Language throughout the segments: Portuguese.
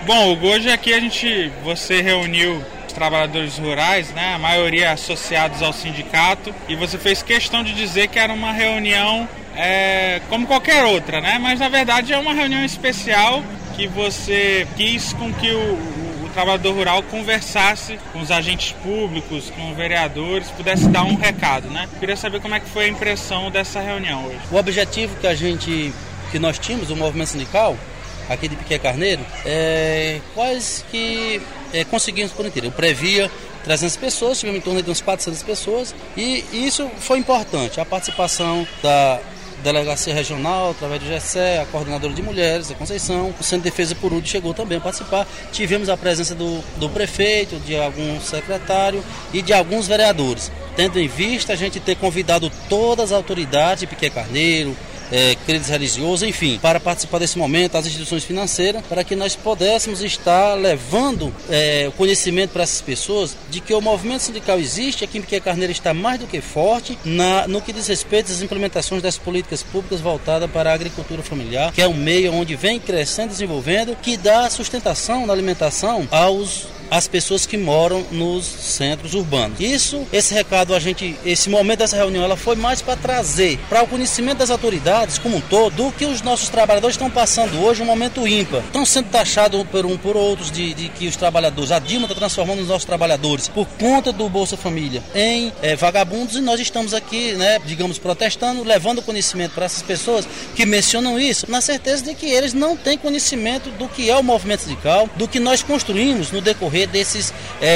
Bom, Hugo, hoje aqui você reuniu os trabalhadores rurais, né, a maioria associados ao sindicato, e você fez questão de dizer que era uma reunião como qualquer outra, né? Mas na verdade é uma reunião especial que você quis com que o trabalhador rural conversasse com os agentes públicos, com vereadores, pudesse dar um recado, né? Queria saber como é que foi a impressão dessa reunião hoje. O objetivo que nós tínhamos, o movimento sindical, aqui de Piquet Carneiro, quase que conseguimos por inteiro. Eu previa 300 pessoas, tivemos em torno de uns 400 pessoas, e isso foi importante, a participação da Delegacia Regional, através do GSE, a Coordenadora de Mulheres, a Conceição, o Centro de Defesa Purudo chegou também a participar. Tivemos a presença do prefeito, de algum secretário e de alguns vereadores, tendo em vista a gente ter convidado todas as autoridades de Piquet Carneiro, credos religiosos, enfim, para participar desse momento, as instituições financeiras, para que nós pudéssemos estar levando o conhecimento para essas pessoas de que o movimento sindical existe, aqui em Piquet Carneiro está mais do que forte no que diz respeito às implementações das políticas públicas voltadas para a agricultura familiar, que é um meio onde vem crescendo, desenvolvendo, que dá sustentação na alimentação às pessoas que moram nos centros urbanos. Esse recado, esse momento dessa reunião, ela foi mais para trazer para o conhecimento das autoridades como um todo, do que os nossos trabalhadores estão passando hoje, um momento ímpar. Estão sendo taxados por outros de que os trabalhadores, a Dilma está transformando os nossos trabalhadores, por conta do Bolsa Família, em vagabundos, e nós estamos aqui, né, digamos, protestando, levando conhecimento para essas pessoas que mencionam isso, na certeza de que eles não têm conhecimento do que é o movimento sindical, do que nós construímos no decorrer desses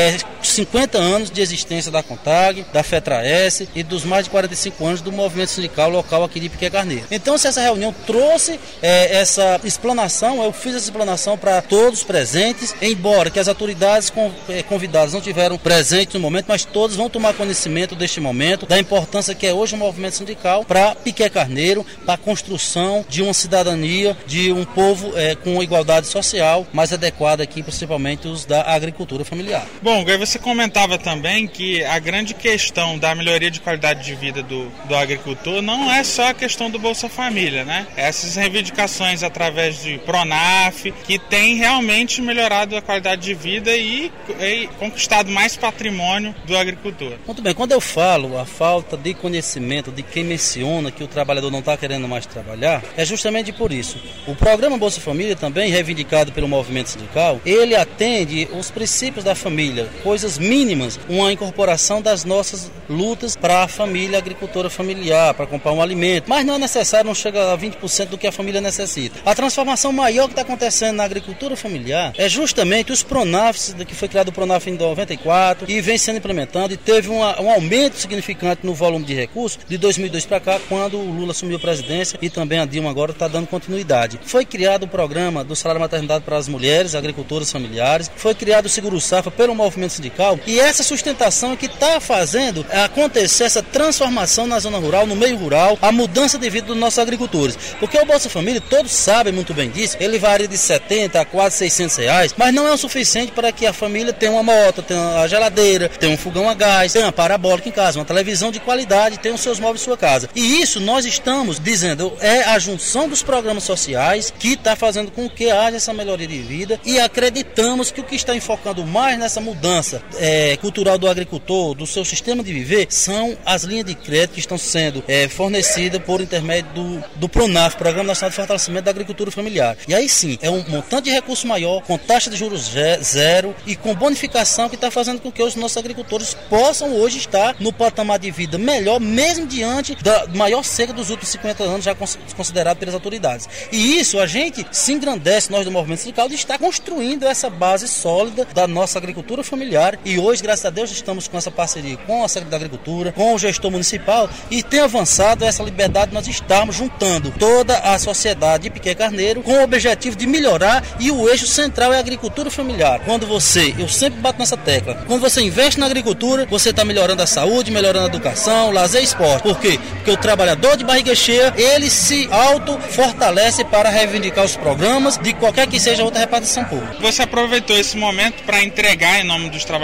50 anos de existência da CONTAG, da FETRAES e dos mais de 45 anos do movimento sindical local aqui de Piquet Carneiro. Então, se essa reunião trouxe essa explanação, eu fiz essa explanação para todos presentes, embora que as autoridades convidadas não tiveram presente no momento, mas todos vão tomar conhecimento deste momento, da importância que é hoje o movimento sindical para Piquet Carneiro, para a construção de uma cidadania, de um povo com igualdade social mais adequada aqui, principalmente os da agricultura familiar. Bom, aí você comentava também que a grande questão da melhoria de qualidade de vida do agricultor não é só a questão do Bolsa Família, né? Essas reivindicações através de Pronaf, que tem realmente melhorado a qualidade de vida e conquistado mais patrimônio do agricultor. Muito bem, quando eu falo a falta de conhecimento de quem menciona que o trabalhador não está querendo mais trabalhar, é justamente por isso. O programa Bolsa Família, também reivindicado pelo movimento sindical, ele atende os princípios da família, coisas mínimas, uma incorporação das nossas lutas para a família agricultora familiar, para comprar um alimento, mas não é necessário, não chega a 20% do que a família necessita. A transformação maior que está acontecendo na agricultura familiar é justamente os Pronafs, que foi criado o Pronaf em 94 e vem sendo implementado, e teve um aumento significante no volume de recursos de 2002 para cá, quando o Lula assumiu a presidência, e também a Dilma agora está dando continuidade. Foi criado o programa do salário maternidade para as mulheres agricultoras familiares, foi criado o Seguro-Safra pelo movimento sindical, e essa sustentação é que está fazendo acontecer essa transformação na zona rural, no meio rural, a mudança de vida dos nossos agricultores. Porque o Bolsa Família, todos sabem muito bem disso, ele varia de 70 a quase 600 reais, mas não é o suficiente para que a família tenha uma moto, tenha uma geladeira, tenha um fogão a gás, tenha uma parabólica em casa, uma televisão de qualidade, tenha os seus móveis em sua casa. E isso nós estamos dizendo, é a junção dos programas sociais que está fazendo com que haja essa melhoria de vida, e acreditamos que o que está enfocando mais nessa mudança cultural do agricultor, do seu sistema de viver, são as linhas de crédito que estão sendo fornecidas por intermédio do Pronaf, Programa Nacional de Fortalecimento da Agricultura Familiar. E aí sim, é um montante de recurso maior, com taxa de juros zero e com bonificação, que está fazendo com que os nossos agricultores possam hoje estar no patamar de vida melhor, mesmo diante da maior seca dos últimos 50 anos, já considerado pelas autoridades. E isso a gente se engrandece, nós do movimento sindical, de estar construindo essa base sólida da nossa agricultura familiar, e hoje, graças a Deus, estamos com essa parceria com a Secretaria da Agricultura, com o gestor municipal, e tem avançado essa liberdade de nós estarmos juntando toda a sociedade de Piquet Carneiro com o objetivo de melhorar, e o eixo central é a agricultura familiar. Eu sempre bato nessa tecla, quando você investe na agricultura, você está melhorando a saúde, melhorando a educação, lazer e esporte. Por quê? Porque o trabalhador de barriga cheia, ele se auto-fortalece para reivindicar os programas de qualquer que seja outra repartição pública. Você aproveitou esse momento para entregar, em nome dos trabalhadores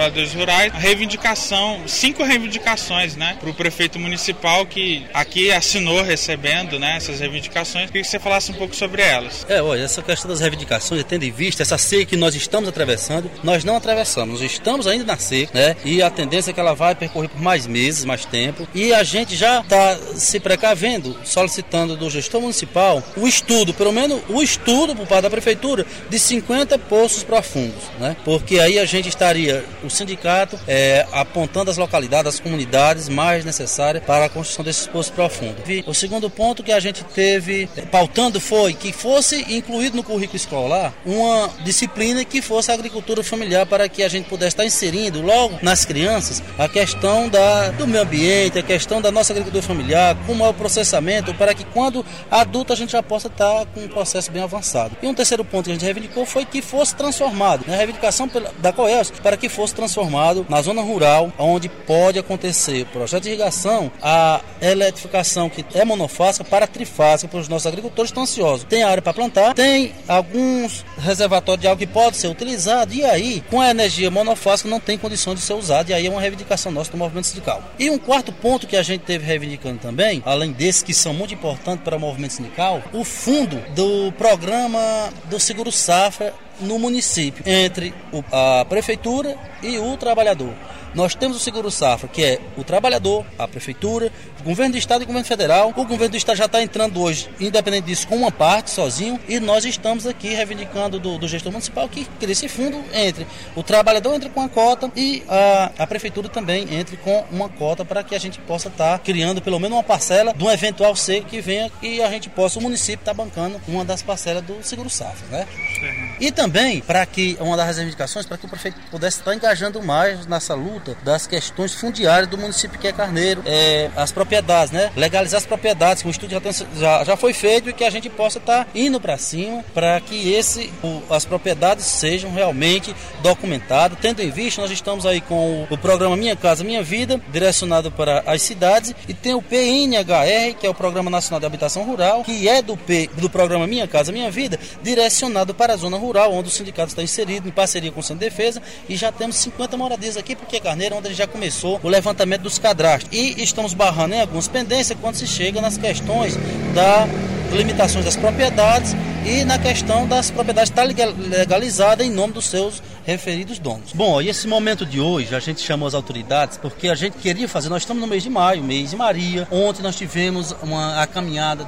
trabalhadores rurais, a reivindicação, 5 reivindicações, né, para o prefeito municipal que aqui assinou recebendo, né, essas reivindicações. Queria que você falasse um pouco sobre elas. Olha, essa questão das reivindicações, tendo em vista essa seca que nós estamos atravessando, nós não atravessamos, nós estamos ainda na seca, né, e a tendência é que ela vai percorrer por mais meses, mais tempo, e a gente já está se precavendo, solicitando do gestor municipal o estudo, pelo menos o estudo por parte da prefeitura, de 50 poços profundos, né, porque aí a gente estaria, o sindicato, apontando as localidades, as comunidades mais necessárias para a construção desses poços profundos. O segundo ponto que a gente teve pautando foi que fosse incluído no currículo escolar uma disciplina que fosse a agricultura familiar, para que a gente pudesse estar inserindo logo nas crianças a questão do meio ambiente, a questão da nossa agricultura familiar, como é o processamento, para que quando adulto a gente já possa estar com um processo bem avançado. E um terceiro ponto que a gente reivindicou foi que fosse transformado, a reivindicação da COELS, para que fosse transformado na zona rural, onde pode acontecer projeto de irrigação, a eletrificação que é monofásica para trifásica, para os nossos agricultores estão ansiosos. Tem área para plantar, tem alguns reservatórios de água que pode ser utilizado, e aí, com a energia monofásica, não tem condição de ser usado, e aí é uma reivindicação nossa do movimento sindical. E um quarto ponto que a gente teve reivindicando também, além desses que são muito importantes para o movimento sindical, o fundo do programa do Seguro Safra no município, entre a prefeitura e o trabalhador. Nós temos o Seguro Safra, que é o trabalhador, a prefeitura, o governo do estado e o governo federal. O governo do estado já está entrando hoje, independente disso, com uma parte, sozinho, e nós estamos aqui reivindicando do gestor municipal que esse fundo entre o trabalhador entre com a cota e a prefeitura também entre com uma cota, para que a gente possa estar criando pelo menos uma parcela de um eventual seco que venha, e a gente possa, o município está bancando uma das parcelas do Seguro Safra, né? E também, para que, uma das reivindicações, para que o prefeito pudesse estar engajando mais nessa luta das questões fundiárias do município que é Carneiro, as propriedades, né? Legalizar as propriedades, que o estudo já foi feito, e que a gente possa estar indo para cima, para que as propriedades sejam realmente documentadas. Tendo em vista, nós estamos aí com o programa Minha Casa Minha Vida, direcionado para as cidades, e tem o PNHR, que é o Programa Nacional de Habitação Rural, que é do programa Minha Casa Minha Vida, direcionado para a zona rural, onde o sindicato está inserido em parceria com o Centro de Defesa, e já temos 50 moradias aqui, porque Carneiro, onde ele já começou o levantamento dos cadastros, e estamos barrando em algumas pendências quando se chega nas questões das limitações das propriedades e na questão das propriedades estar legalizadas em nome dos seus referidos donos. Bom, e esse momento de hoje a gente chamou as autoridades porque a gente queria fazer, nós estamos no mês de maio, mês de Maria. Ontem nós tivemos uma caminhada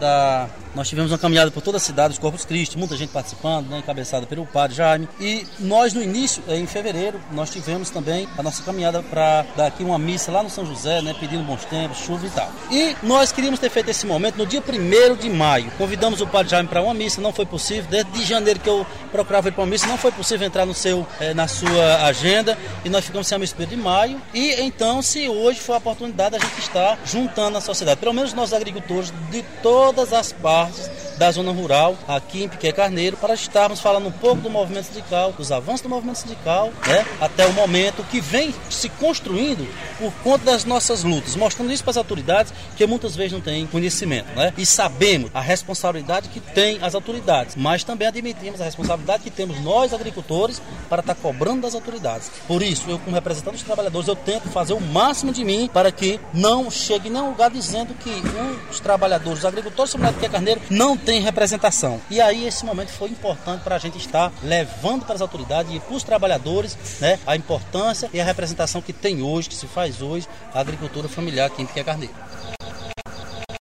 por toda a cidade, os Corpus Christi, muita gente participando, né, encabeçada pelo padre Jaime. E nós no início, em fevereiro, nós tivemos também a nossa caminhada para dar aqui uma missa lá no São José, né, pedindo bons tempos, chuva e tal. E nós queríamos ter feito esse momento no dia 1º de maio. Convidamos o padre Jaime para uma missa, não foi possível. Desde janeiro que eu procurava ir para uma missa, não foi possível entrar na sua agenda, e nós ficamos sem a missa de maio. E então, se hoje for a oportunidade, a gente está juntando a sociedade, pelo menos nós agricultores de todas as partes da zona rural, aqui em Piquet Carneiro, para estarmos falando um pouco do movimento sindical, dos avanços do movimento sindical, né, até o momento que vem se construindo por conta das nossas lutas, mostrando isso para as autoridades, que muitas vezes não têm conhecimento, né? E sabemos a responsabilidade que tem as autoridades, mas também admitimos a responsabilidade que temos nós, agricultores, para estar cobrando das autoridades. Por isso, eu, como representante dos trabalhadores, eu tento fazer o máximo de mim para que não chegue em nenhum lugar dizendo que os trabalhadores, os agricultores do Piquet Carneiro não tem representação. E aí esse momento foi importante para a gente estar levando para as autoridades e para os trabalhadores, né, a importância e a representação que tem hoje, que se faz hoje, a agricultura familiar aqui em Piquet Carneiro.